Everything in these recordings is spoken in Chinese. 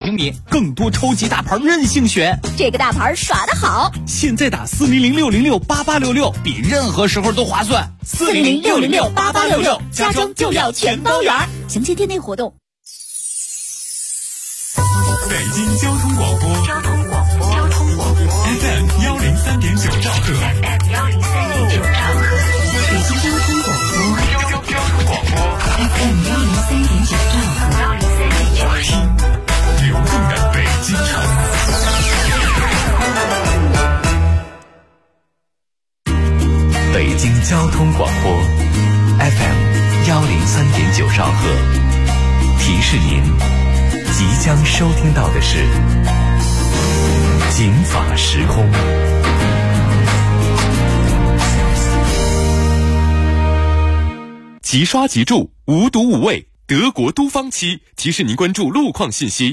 平米，更多超级大牌任性选。 这个大牌耍得好， 现在打400-606-8866，比任何时候都划算。 400-606-8866，家装就要全包圆。详情店内活动。 北京交通广播FM 103.9兆赫， 北京交通广播FM 103.9兆赫， 听流动的北京城。北京交通广播 FM 103.9兆赫，提示您即将收听到的是警法时空。 即刷即住，无毒无味，德国都方漆提示您关注路况信息。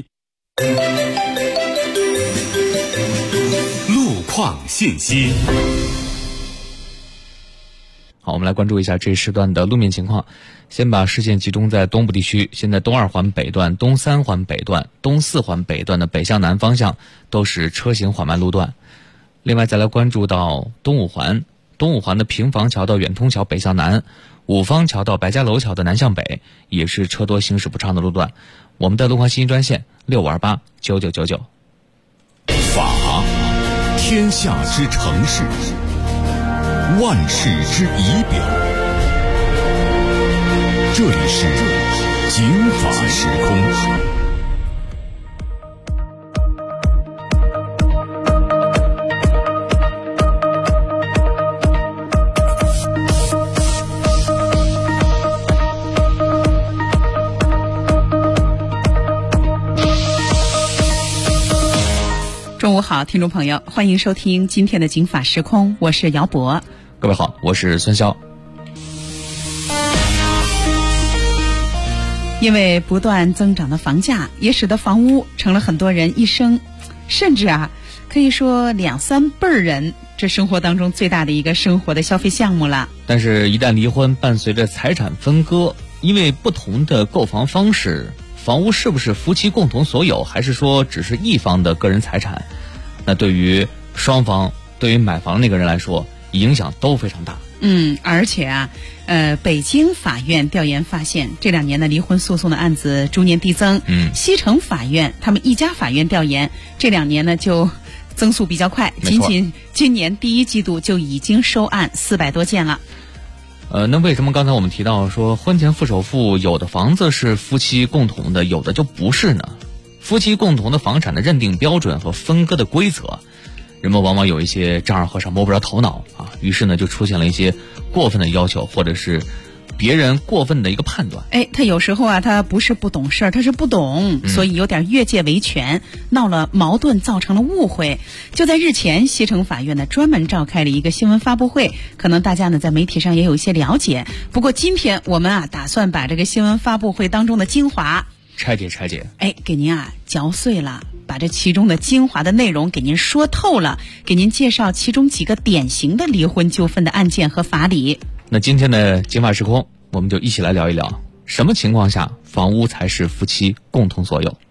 路况信息。 好，我们来关注一下这一时段的路面情况。先把视线集中在东部地区，现在东2环北段、东3环北段、东4环北段的北向南方向都是车行缓慢路段。另外再来关注到东5环，东5环的平房桥到远通桥北向南，五方桥到白家楼桥的南向北也是车多行驶不畅的路段。我们的路况信息专线65289999。 法，天下之城市，万世之仪表。这里是警法时空。 中午好，听众朋友，欢迎收听今天的警法时空，我是姚博。 各位好，我是孙潇。 因为不断增长的房价，也使得房屋成了很多人一生，甚至可以说2、3辈人这生活当中最大的一个生活的消费项目了。 但是一旦离婚，伴随着财产分割，因为不同的购房方式，房屋是不是夫妻共同所有，还是说只是一方的个人财产，那对于双方，对于买房那个人来说，影响都非常大。 而且北京法院调研发现，这2年的离婚诉讼的案子逐年递增。西城法院他们一家法院调研，这2年呢就增速比较快，仅仅今年第1季度就已经收案400多件了。 那为什么刚才我们提到说婚前付首付，有的房子是夫妻共同的，有的就不是呢？夫妻共同的房产的认定标准和分割的规则，人们往往有一些丈二和尚摸不着头脑于是呢就出现了一些过分的要求，或者是别人过分的一个判断。 他有时候他不是不懂事儿，他是不懂，所以有点越界维权，闹了矛盾，造成了误会。就在日前，西城法院呢专门召开了一个新闻发布会，可能大家呢在媒体上也有一些了解。不过今天我们打算把这个新闻发布会当中的精华拆解， 给您嚼碎了，把这其中的精华的内容给您说透了，给您介绍其中几个典型的离婚纠纷的案件和法理。 那今天的警法时空，我们就一起来聊一聊，什么情况下房屋才是夫妻共同所有。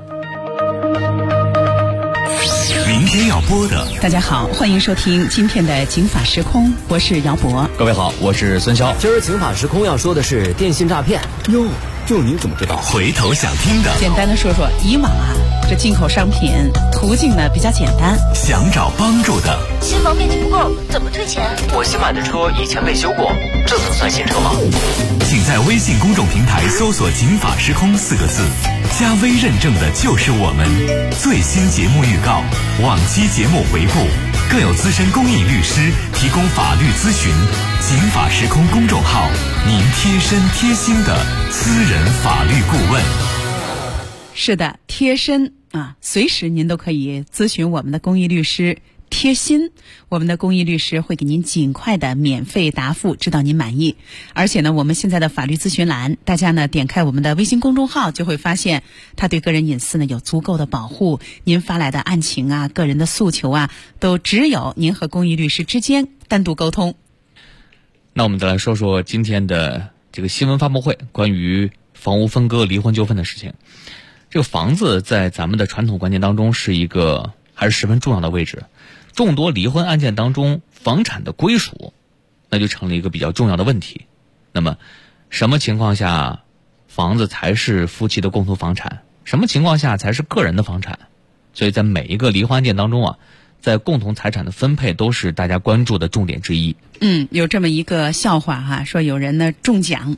明天要播的， 大家好，欢迎收听今天的警法时空，我是姚博。 各位好，我是孙潇。 今儿警法时空要说的是电信诈骗。 哟，就您怎么知道？ 回头想听的， 简单的说说，以往这进口商品途径呢比较简单， 想找帮助的， 新房面积不够怎么退钱？ 我新买的车以前被修过，这能算新车吗？ 请在微信公众平台搜索警法时空4个字，加微认证的就是我们。最新节目预告，往期节目回顾，更有资深公益律师提供法律咨询。警法时空公众号，您贴身贴心的私人法律顾问。 是的，贴身随时您都可以咨询我们的公益律师。贴心，我们的公益律师会给您尽快的免费答复，直到您满意。而且呢，我们现在的法律咨询栏，大家呢点开我们的微信公众号，就会发现它对个人隐私呢有足够的保护。您发来的案情个人的诉求都只有您和公益律师之间单独沟通。 那我们再来说说今天的这个新闻发布会，关于房屋分割离婚纠纷的事情。 这个房子在咱们的传统观念当中是一个还是十分重要的位置。众多离婚案件当中，房产的归属那就成了一个比较重要的问题。那么什么情况下房子才是夫妻的共同房产，什么情况下才是个人的房产？所以在每一个离婚案件当中啊，在共同财产的分配都是大家关注的重点之一。 有这么一个笑话哈，说有人呢中奖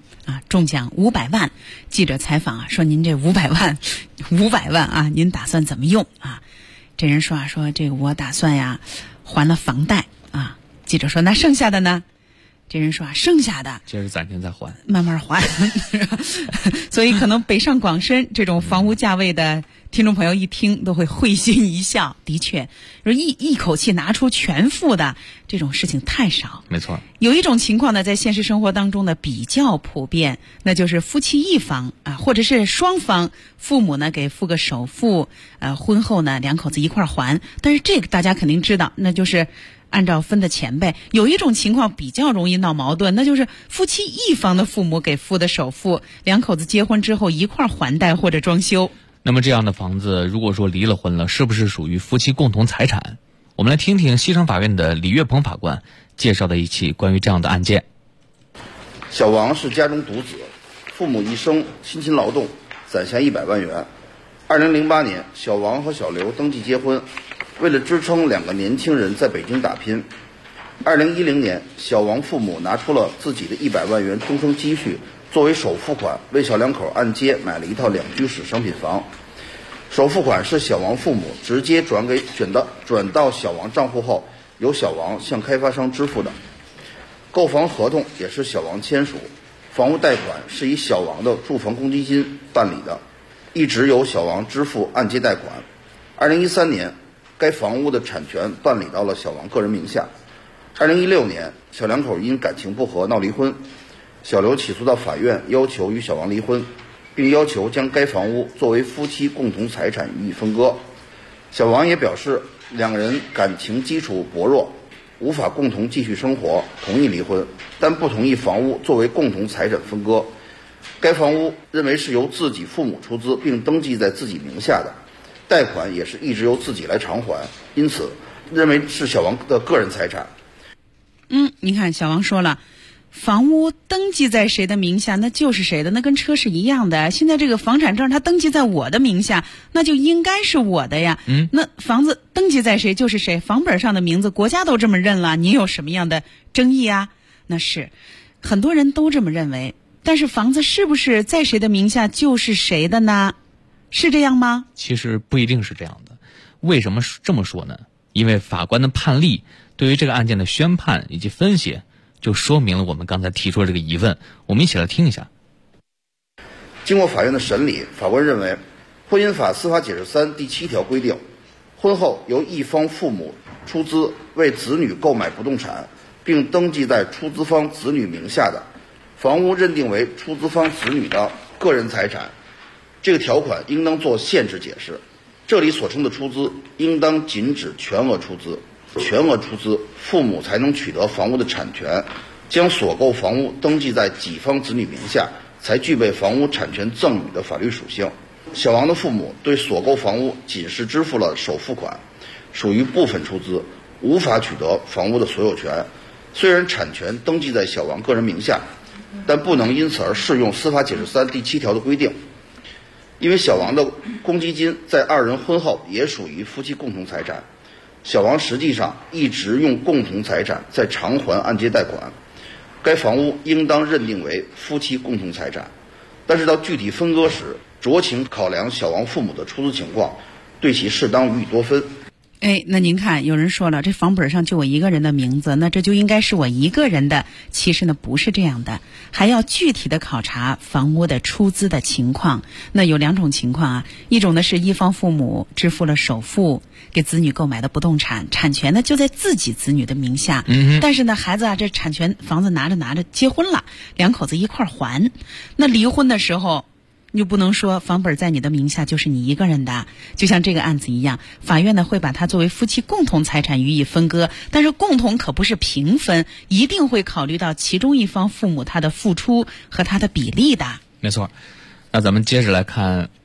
500万，记者采访说您这500万啊，您打算怎么用啊？这人说这个我打算还了房贷啊。记者说那剩下的呢？这人说剩下的接着暂停再还， 慢慢还。所以可能北上广深这种房屋价位的听众朋友一听都会会心一笑。的确，一口气拿出全付的这种事情太少。 没错。 有一种情况呢，在现实生活当中呢比较普遍，那就是夫妻一方或者是双方父母呢给付个首付，婚后呢两口子一块还。但是这个大家肯定知道，那就是按照分的钱呗。有一种情况比较容易闹矛盾，那就是夫妻一方的父母给付的首付，两口子结婚之后一块还贷或者装修。 那么这样的房子如果说离了婚了，是不是属于夫妻共同财产？我们来听听西城法院的李月鹏法官介绍的一起关于这样的案件。 小王是家中独子，父母一生辛勤劳动，攒下100万元。2008年，小王和小刘登记结婚，为了支撑2个年轻人在北京打拼。2010年，小王父母拿出了自己的100万元终生积蓄作为首付款，为小两口按揭买了一套2居室商品房。首付款是小王父母直接转到小王账户后，由小王向开发商支付的。购房合同也是小王签署，房屋贷款是以小王的住房公积金办理的，一直由小王支付按揭贷款。2013年，该房屋的产权办理到了小王个人名下。2016年，小两口因感情不和闹离婚，小刘起诉到法院，要求与小王离婚，并要求将该房屋作为夫妻共同财产予以分割。小王也表示两人感情基础薄弱，无法共同继续生活，同意离婚，但不同意房屋作为共同财产分割。该房屋认为是由自己父母出资并登记在自己名下的，贷款也是一直由自己来偿还，因此认为是小王的个人财产。 你看小王说了，房屋登记在谁的名下那就是谁的，那跟车是一样的。现在这个房产证它登记在我的名下，那就应该是我的呀。那房子登记在谁就是谁，房本上的名字国家都这么认了，你有什么样的争议啊？那是很多人都这么认为，但是房子是不是在谁的名下就是谁的呢？是这样吗？ 其实不一定是这样的。为什么这么说呢？因为法官的判例对于这个案件的宣判以及分析，就说明了我们刚才提出的这个疑问。我们一起来听一下。 经过法院的审理，法官认为，婚姻法司法解释3第7条规定，婚后由一方父母出资为子女购买不动产，并登记在出资方子女名下的，房屋认定为出资方子女的个人财产。这个条款应当做限制解释，这里所称的出资，应当仅指全额出资。全额出资，父母才能取得房屋的产权，将所购房屋登记在己方子女名下，才具备房屋产权赠与的法律属性。小王的父母对所购房屋仅是支付了首付款，属于部分出资，无法取得房屋的所有权。虽然产权登记在小王个人名下，但不能因此而适用司法解释3第7条的规定，因为小王的公积金在二人婚后也属于夫妻共同财产。小王实际上一直用共同财产在偿还按揭贷款，该房屋应当认定为夫妻共同财产，但是到具体分割时，酌情考量小王父母的出资情况，对其适当予以多分。 那您看，有人说了，这房本上就我一个人的名字，那这就应该是我一个人的。其实呢，不是这样的，还要具体的考察房屋的出资的情况。那有2种情况啊，一种呢是一方父母支付了首付，给子女购买的不动产，产权呢就在自己子女的名下。但是呢，孩子这产权房子拿着结婚了，两口子一块还。那离婚的时候，你就不能说房本在你的名下就是你一个人的。就像这个案子一样，法院呢会把它作为夫妻共同财产予以分割，但是共同可不是平分，一定会考虑到其中一方父母他的付出和他的比例的。 没错。那咱们接着来看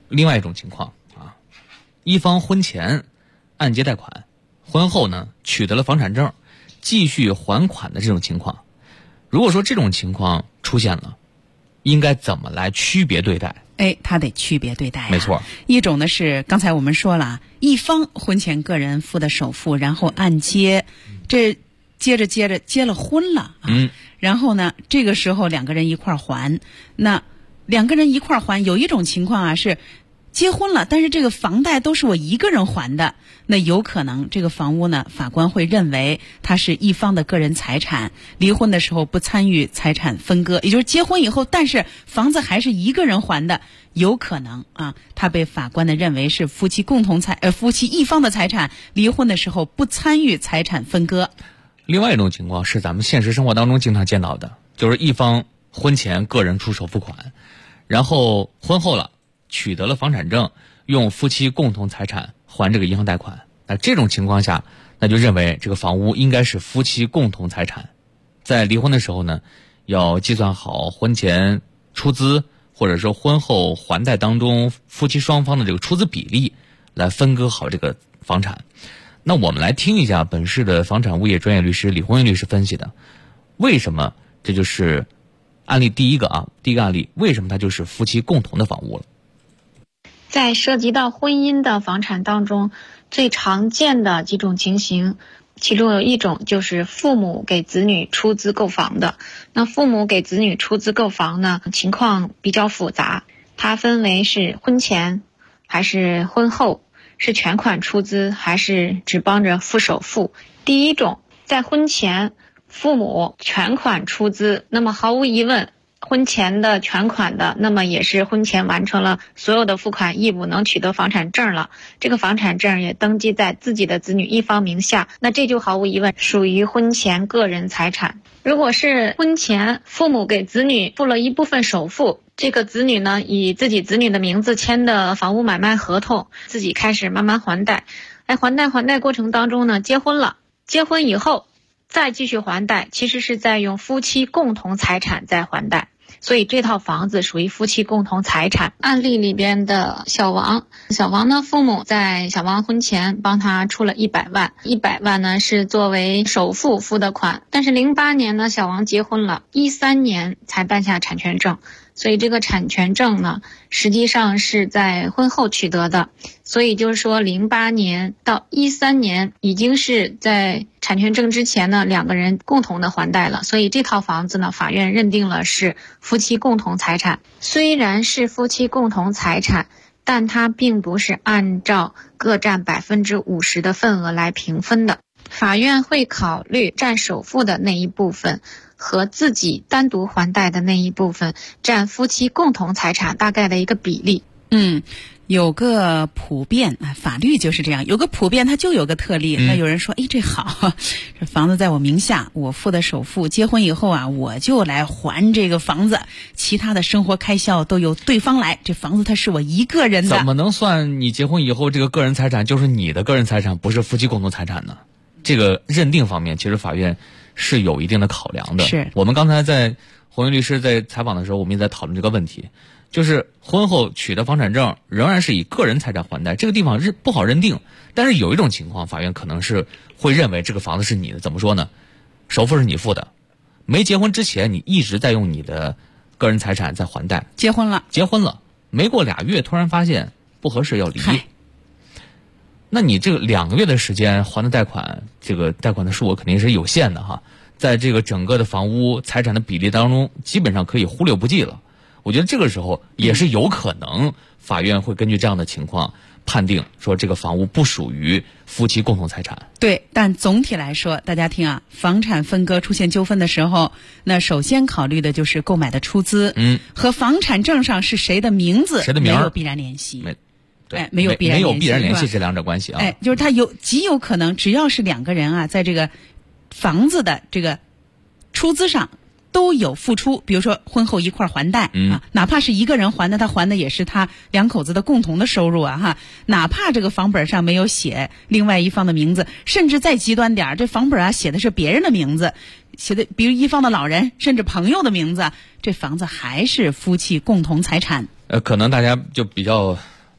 另外一种情况啊，一方婚前按揭贷款，婚后呢取得了房产证，继续还款的这种情况，如果说这种情况出现了，应该怎么来区别对待？ 他得区别对待啊。 没错， 一种呢是刚才我们说了，一方婚前个人付的首付，然后按揭，这接着结了婚了啊。然后呢，这个时候两个人一块儿还，那两个人一块儿还，有一种情况啊是结婚了，但是这个房贷都是我一个人还的，那有可能这个房屋呢，法官会认为它是一方的个人财产，离婚的时候不参与财产分割，也就是结婚以后，但是房子还是一个人还的，有可能啊，他被法官的认为是夫妻一方的财产，离婚的时候不参与财产分割。 另外一种情况是咱们现实生活当中经常见到的，就是一方婚前个人出首付款，然后婚后了取得了房产证，用夫妻共同财产还这个银行贷款。那这种情况下，那就认为这个房屋应该是夫妻共同财产。在离婚的时候呢，要计算好婚前出资或者说婚后还贷当中夫妻双方的这个出资比例，来分割好这个房产。那我们来听一下本市的房产物业专业律师李红云律师分析的，为什么这就是案例第一个案例，为什么它就是夫妻共同的房屋了？ 在涉及到婚姻的房产当中，最常见的几种情形，其中有一种就是父母给子女出资购房的。那父母给子女出资购房呢，情况比较复杂，它分为是婚前还是婚后，是全款出资还是只帮着付首付。第一种，在婚前父母全款出资，那么毫无疑问，婚前的全款的，那么也是婚前完成了所有的付款义务，能取得房产证了，这个房产证也登记在自己的子女一方名下，那这就毫无疑问属于婚前个人财产。如果是婚前父母给子女付了一部分首付，这个子女呢以自己子女的名字签的房屋买卖合同，自己开始慢慢还贷，还贷过程当中呢结婚了，结婚以后再继续还贷，其实是在用夫妻共同财产在还贷，所以这套房子属于夫妻共同财产。案例里边的小王呢，父母在小王婚前帮他出了100万，100万呢是作为首付付的款，但是08年呢小王结婚了，13年才办下产权证，所以这个产权证呢实际上是在婚后取得的，所以就是说08年到13年已经是在产权证之前呢两个人共同的还贷了，所以这套房子呢法院认定了是夫妻共同财产。虽然是夫妻共同财产，但它并不是按照各占50%的份额来平分的，法院会考虑占首付的那一部分和自己单独还贷的那一部分占夫妻共同财产大概的一个比例。 有个普遍法律就是这样，有个普遍它就有个特例。那有人说这好，这房子在我名下，我付的首付，结婚以后啊我就来还这个房子，其他的生活开销都由对方来，这房子它是我一个人的。 怎么能算你结婚以后这个个人财产就是你的个人财产，不是夫妻共同财产呢？这个认定方面其实法院是有一定的考量的。 是我们刚才在红云律师在采访的时候，我们也在讨论这个问题，就是婚后取得房产证仍然是以个人财产还贷，这个地方不好认定。但是有一种情况，法院可能是会认为这个房子是你的，怎么说呢？首付是你付的，没结婚之前你一直在用你的个人财产在还贷，结婚了没过2月突然发现不合适要离，那你这个2个月的时间还的贷款，这个贷款的数额肯定是有限的哈，在这个整个的房屋财产的比例当中基本上可以忽略不计了。我觉得这个时候也是有可能法院会根据这样的情况判定说这个房屋不属于夫妻共同财产。 对，但总体来说大家听啊，房产分割出现纠纷的时候，那首先考虑的就是购买的出资和房产证上是谁的名字没有必然联系。没有必然联系这两者关系啊。就是它极有可能只要是2个人啊在这个房子的这个出资上都有付出，比如说婚后一块还贷哪怕是一个人还的，他还的也是他2口子的共同的收入哪怕这个房本上没有写另外一方的名字，甚至再极端点，这房本写的是别人的名字，写的比如一方的老人甚至朋友的名字，这房子还是夫妻共同财产。 可能大家就比较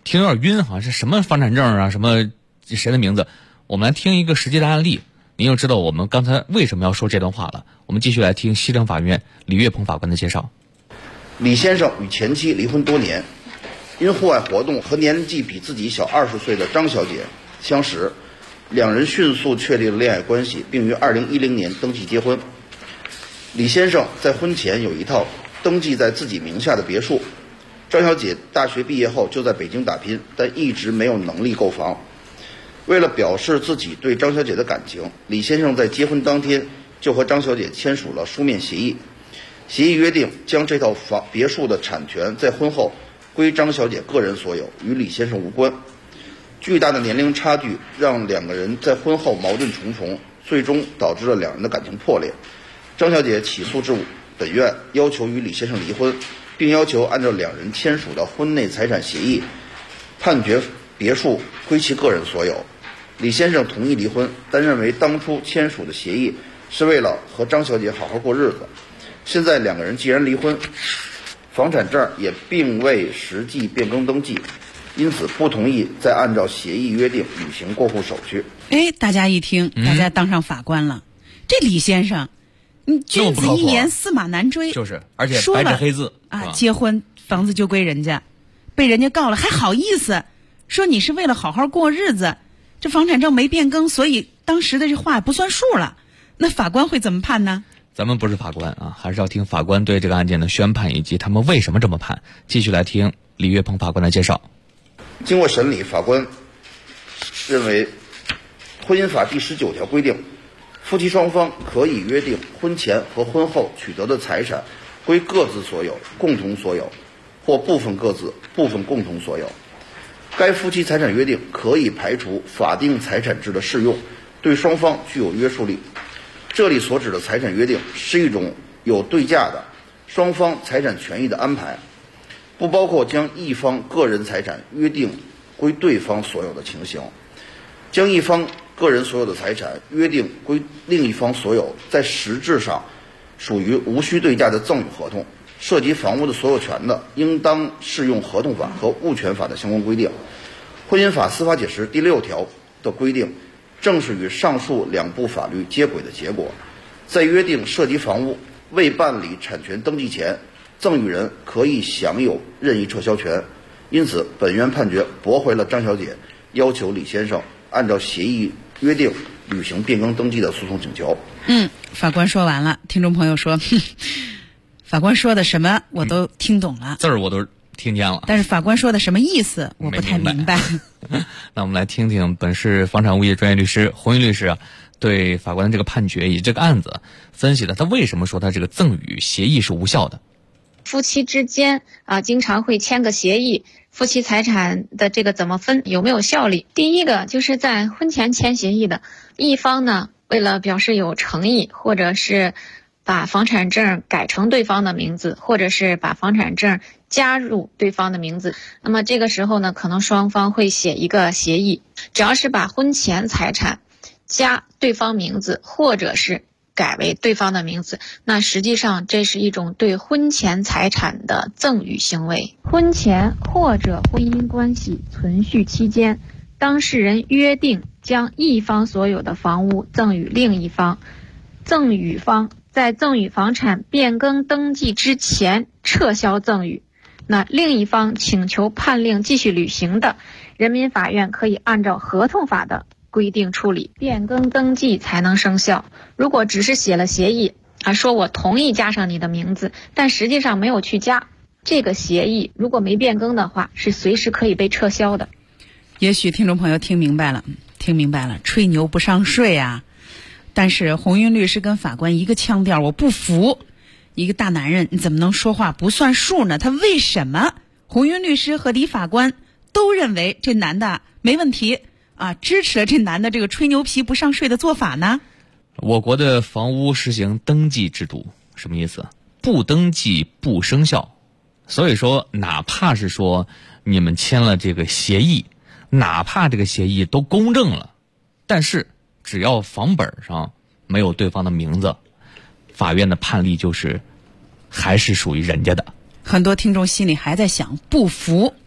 听有点晕哈，是什么房产证啊，什么谁的名字？我们来听一个实际的案例，您就知道我们刚才为什么要说这段话了。我们继续来听西城法院李月鹏法官的介绍。 李先生与前妻离婚多年，因户外活动和年纪比自己小20岁的张小姐相识，两人迅速确立了恋爱关系，并于2010年登记结婚。李先生在婚前有一套登记在自己名下的别墅，张小姐大学毕业后就在北京打拼，但一直没有能力购房。为了表示自己对张小姐的感情，李先生在结婚当天就和张小姐签署了书面协议。协议约定将这套别墅的产权在婚后归张小姐个人所有，与李先生无关。巨大的年龄差距让两个人在婚后矛盾重重，最终导致了两人的感情破裂。张小姐起诉至本院，要求与李先生离婚，并要求按照两人签署的婚内财产协议，判决别墅归其个人所有。李先生同意离婚，但认为当初签署的协议是为了和张小姐好好过日子。现在两个人既然离婚，房产证也并未实际变更登记，因此不同意再按照协议约定履行过户手续。 大家一听，大家当上法官了。这李先生，君子一言驷马难追， 就是而且白纸黑字啊，结婚房子就归人家，被人家告了还好意思说你是为了好好过日子，这房产证没变更，所以当时的这话不算数了。那法官会怎么判呢？ 咱们不是法官啊，还是要听法官对这个案件的宣判以及他们为什么这么判。继续来听李月鹏法官的介绍。 经过审理，法官认为，婚姻法第19条规定，夫妻双方可以约定婚前和婚后取得的财产归各自所有、共同所有，或部分各自、部分共同所有。该夫妻财产约定可以排除法定财产制的适用，对双方具有约束力。这里所指的财产约定是一种有对价的双方财产权益的安排，不包括将一方个人财产约定归对方所有的情形。将一方个人所有的财产约定归另一方所有，在实质上属于无需对价的赠与合同，涉及房屋的所有权的，应当适用合同法和物权法的相关规定。婚姻法司法解释第6条的规定正是与上述两部法律接轨的结果。在约定涉及房屋未办理产权登记前，赠与人可以享有任意撤销权。因此本院判决驳回了张小姐要求李先生按照协议约定履行变更登记的诉讼请求。 法官说完了。听众朋友说法官说的什么我都听懂了， 字儿我都听见了， 但是法官说的什么意思我不太明白。 那我们来听听本市房产物业专业律师洪云律师对法官的这个判决以及这个案子分析的，他为什么说他这个赠与协议是无效的。 夫妻之间经常会签个协议，夫妻财产的这个怎么分，有没有效力？第一个就是在婚前签协议的一方呢，为了表示有诚意，或者是把房产证改成对方的名字，或者是把房产证加入对方的名字，那么这个时候呢，可能双方会写一个协议，只要是把婚前财产加对方名字，或者是改为对方的名字，那实际上这是一种对婚前财产的赠与行为。婚前或者婚姻关系存续期间，当事人约定将一方所有的房屋赠与另一方，赠与方在赠与房产变更登记之前撤销赠与，那另一方请求判令继续履行的，人民法院可以按照合同法的规定处理，变更登记才能生效。如果只是写了协议说我同意加上你的名字，但实际上没有去加，这个协议如果没变更的话，是随时可以被撤销的。 也许听众朋友听明白了，吹牛不上税啊。但是洪云律师跟法官一个腔调，我不服。一个大男人你怎么能说话不算数呢？他为什么洪云律师和李法官都认为这男的没问题支持了这男的这个吹牛皮不上税的做法呢？ 我国的房屋实行登记制度，什么意思？不登记不生效。所以说哪怕是说你们签了这个协议，哪怕这个协议都公证了，但是只要房本上没有对方的名字，法院的判例就是还是属于人家的。 很多听众心里还在想不服，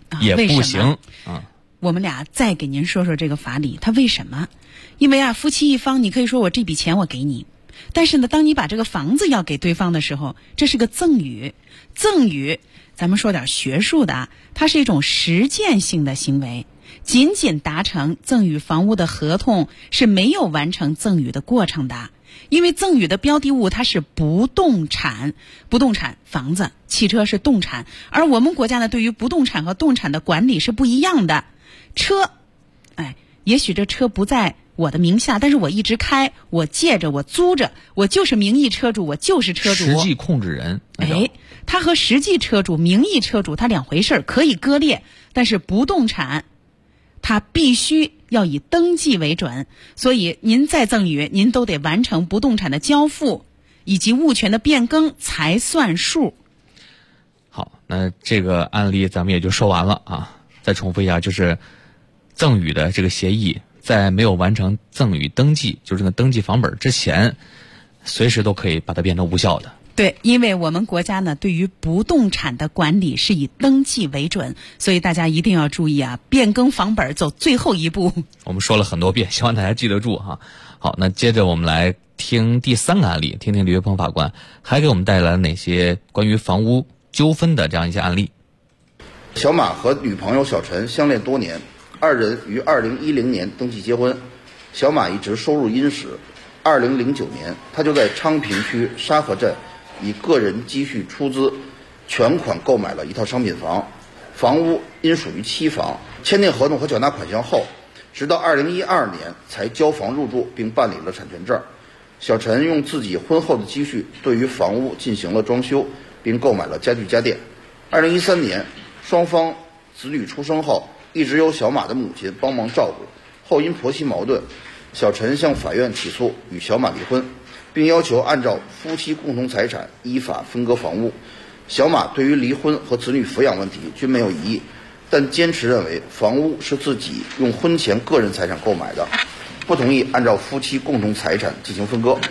也不行。 我们俩再给您说说这个法理，它为什么？因为夫妻一方，你可以说我这笔钱我给你，但是呢，当你把这个房子要给对方的时候，这是个赠与。赠与，咱们说点学术的它是一种实践性的行为。仅仅达成赠与房屋的合同是没有完成赠与的过程的，因为赠与的标的物它是不动产，房子、汽车是动产，而我们国家呢，对于不动产和动产的管理是不一样的。车，也许这车不在我的名下，但是我一直开，我借着，我租着，我就是名义车主，我就是车主。 实际控制人。 他和实际车主、名义车主他两回事，可以割裂。但是不动产，它必须要以登记为准，所以您再赠与，您都得完成不动产的交付以及物权的变更才算数。 好，那这个案例咱们也就说完了啊。再重复一下，就是赠与的这个协议在没有完成赠与登记，就是这个登记房本之前，随时都可以把它变成无效的。 对，因为我们国家呢，对于不动产的管理是以登记为准，所以大家一定要注意变更房本走最后一步。 我们说了很多遍，希望大家记得住哈。好，那接着我们来听第3个案例，听听李岳鹏法官还给我们带来了哪些关于房屋纠纷的这样一些案例。 小马和女朋友小陈相恋多年，二人于2010年登记结婚。小马一直收入殷实，2009年他就在昌平区沙河镇以个人积蓄出资全款购买了一套商品房，房屋因属于期房，签订合同和缴纳款项后，直到2012年才交房入住并办理了产权证。小陈用自己婚后的积蓄对于房屋进行了装修，并购买了家具家电。2013年双方子女出生后，一直由小马的母亲帮忙照顾，后因婆媳矛盾，小陈向法院起诉与小马离婚，并要求按照夫妻共同财产依法分割房屋。小马对于离婚和子女抚养问题均没有异议，但坚持认为房屋是自己用婚前个人财产购买的，不同意按照夫妻共同财产进行分割。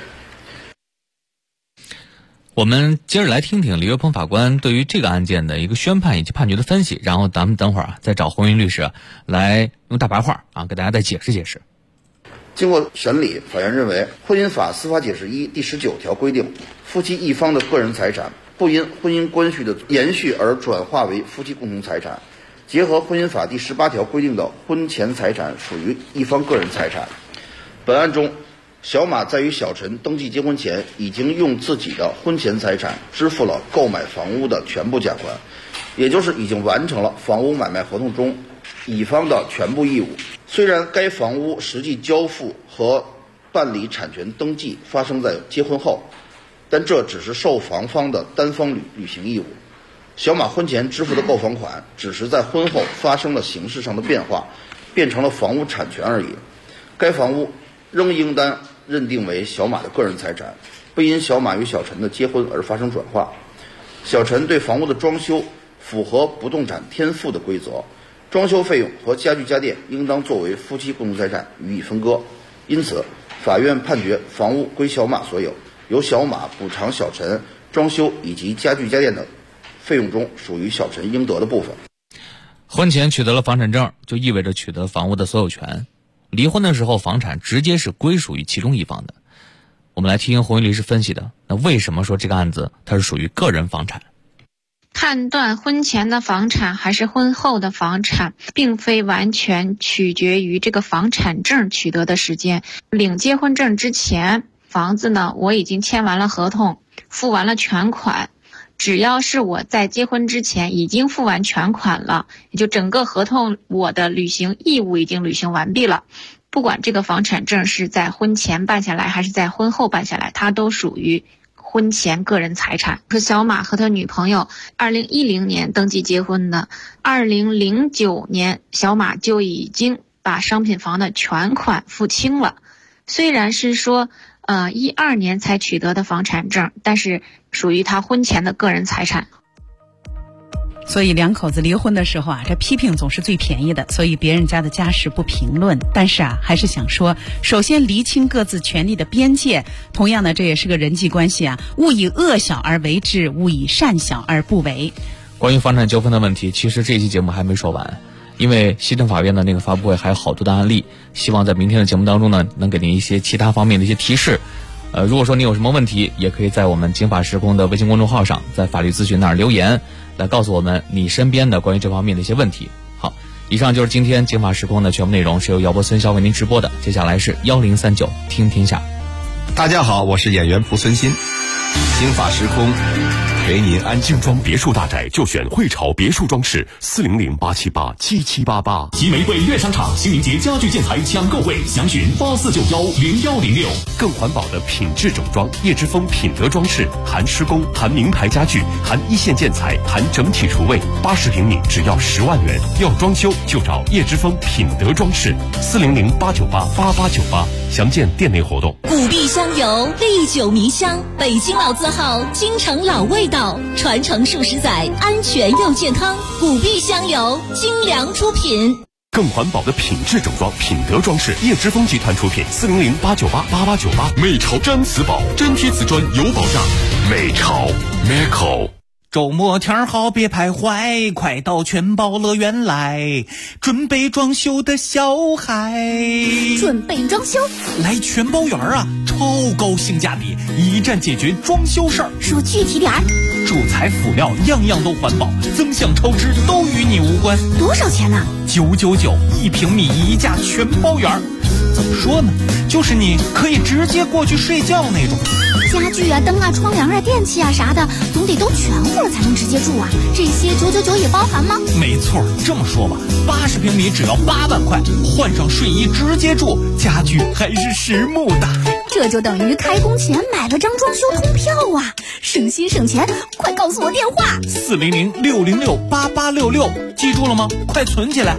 我们接着来听听李岳鹏法官对于这个案件的一个宣判以及判决的分析，然后咱们等会儿再找洪云律师来用大白话给大家再解释解释。 经过审理，法院认为婚姻法司法解释1第19条规定，夫妻一方的个人财产不因婚姻关系的延续而转化为夫妻共同财产，结合婚姻法第18条规定的婚前财产属于一方个人财产。本案中，小马在与小陈登记结婚前，已经用自己的婚前财产支付了购买房屋的全部价款，也就是已经完成了房屋买卖合同中乙方的全部义务。虽然该房屋实际交付和办理产权登记发生在结婚后，但这只是受房方的单方履行义务。小马婚前支付的购房款只是在婚后发生了形式上的变化，变成了房屋产权而已。该房屋仍应当认定为小马的个人财产，不因小马与小陈的结婚而发生转化。小陈对房屋的装修符合不动产天赋的规则，装修费用和家具家电应当作为夫妻共同财产予以分割。因此，法院判决房屋归小马所有，由小马补偿小陈装修以及家具家电的费用中属于小陈应得的部分。 婚前取得了房产证，就意味着取得房屋的所有权。离婚的时候，房产直接是归属于其中一方的。我们来听洪云律师分析的，那为什么说这个案子它是属于个人房产？ 判断婚前的房产还是婚后的房产，并非完全取决于这个房产证取得的时间。领结婚证之前，房子呢，我已经签完了合同，付完了全款。只要是我在结婚之前已经付完全款了，也就整个合同我的履行义务已经履行完毕了，不管这个房产证是在婚前办下来还是在婚后办下来，它都属于婚前个人财产。是小马和他女朋友2010年登记结婚的，2009年小马就已经把商品房的全款付清了。虽然是说12年才取得的房产证，但是属于他婚前的个人财产。 所以两口子离婚的时候这批评总是最便宜的，所以别人家的家事不评论。但是还是想说，首先厘清各自权利的边界。同样的，这也是个人际关系勿以恶小而为之，勿以善小而不为。 关于房产纠纷的问题，其实这一期节目还没说完，因为西政法院的那个发布会还有好多的案例，希望在明天的节目当中呢，能给您一些其他方面的一些提示。如果说你有什么问题，也可以在我们警法时空的微信公众号上，在法律咨询那儿留言，来告诉我们你身边的关于这方面的一些问题。好，以上就是今天警法时空的全部内容，是由姚波孙潇为您直播的。接下来是1039听天下。 大家好，我是演员蒲孙新，警法时空陪您安静。 精装别墅大宅就选汇潮别墅装饰，400-878-7788。 集玫瑰悦商场新年节家具建材抢购会，详询84910106。 更环保的品质整装，叶之峰品德装饰，含施工，含名牌家具，含一线建材，含整体厨卫，80平米只要10万元。要装修就找叶之峰品德装饰，400-898-8898。详见店内活动。 古碧香油，历久弥香，北京老字号，京城老味道，传承数十载，安全又健康。古碧香油，精良出品。 更环保的品质整装，品德装饰，叶之峰集团出品，400-898-8898。美潮毡瓷宝，真贴瓷砖有保障。美潮 Meco。 周末天好别徘徊，快到全宝乐园来，准备装修的小孩。 准备装修？ 来全宝园啊，超高性价比，一站解决装修事儿。 说具体点儿。 主材辅料样样都环保，增项超支都与你无关。 多少钱呢 ？999，1平米一价全包圆。怎么说呢？就是你可以直接过去睡觉那种。 家具啊、灯啊、窗帘啊、电器啊啥的，总得都全乎了才能直接住啊。这些999也包含吗？ 没错，这么说吧，80平米只要8万块，换上睡衣直接住，家具还是实木的。 这就等于开工前买了张装修通票啊，省心省钱。快告诉我电话 ，400-606-8866，记住了吗？快存起来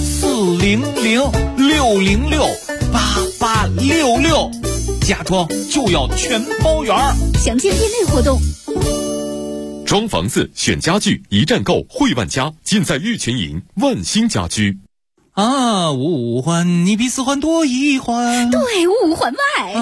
，400-606-8866，家装就要全包圆。 详见店内活动。 装房子选家具，一站购汇万家，尽在玉泉营万兴家居。 五环你比4环多1环， 对，5环外。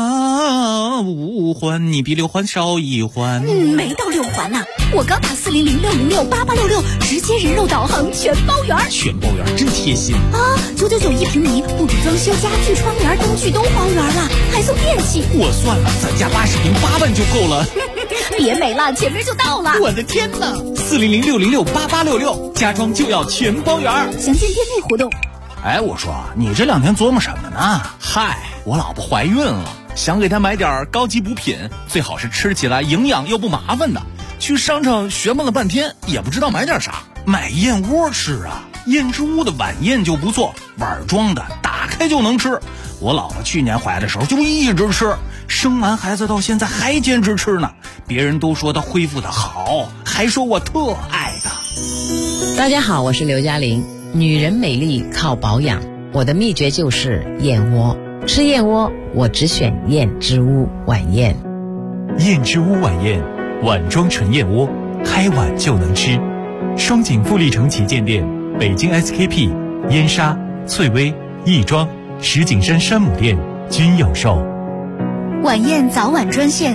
5环你比6环少1环。 没到6环呢，我刚打400-606-8866，直接人肉导航全包圆。 全包圆真贴心啊！999一平米，不止装修，家具、窗帘、灯具都包圆了，还送电器。 我算了，咱家80平8万就够了。 别美了，前面就到了。 我的天哪！400-606-8866，家装就要全包圆。 详见店内活动。 哎，我说你这2天琢磨什么呢？嗨，我老婆怀孕了，想给她买点高级补品，最好是吃起来营养又不麻烦的。去商场学问了半天，也不知道买点啥。买燕窝吃啊，燕之屋的晚宴就不错，碗装的，打开就能吃。我老婆去年怀的时候就一直吃，生完孩子到现在还坚持吃呢。别人都说她恢复的好，还说我特爱她。 大家好，我是刘嘉玲。女人美丽靠保养，我的秘诀就是燕窝。吃燕窝，我只选燕之屋晚宴。 燕之屋晚宴，碗装纯燕窝，开碗就能吃。双井富力城旗舰店、北京 SKP、燕莎、翠微、亦庄、石景山山姆店均有售。 晚宴早晚专线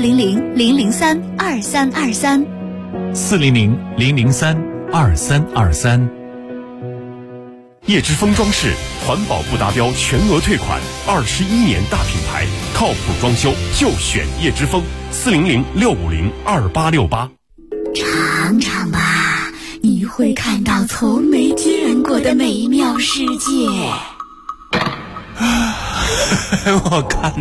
400-003-2323。 400-003-2323。 叶之峰装饰，环保不达标全额退款，21年大品牌，靠谱装修就选叶之峰，400-650-2868。 尝尝吧，你会看到从没见过的美妙世界。 我看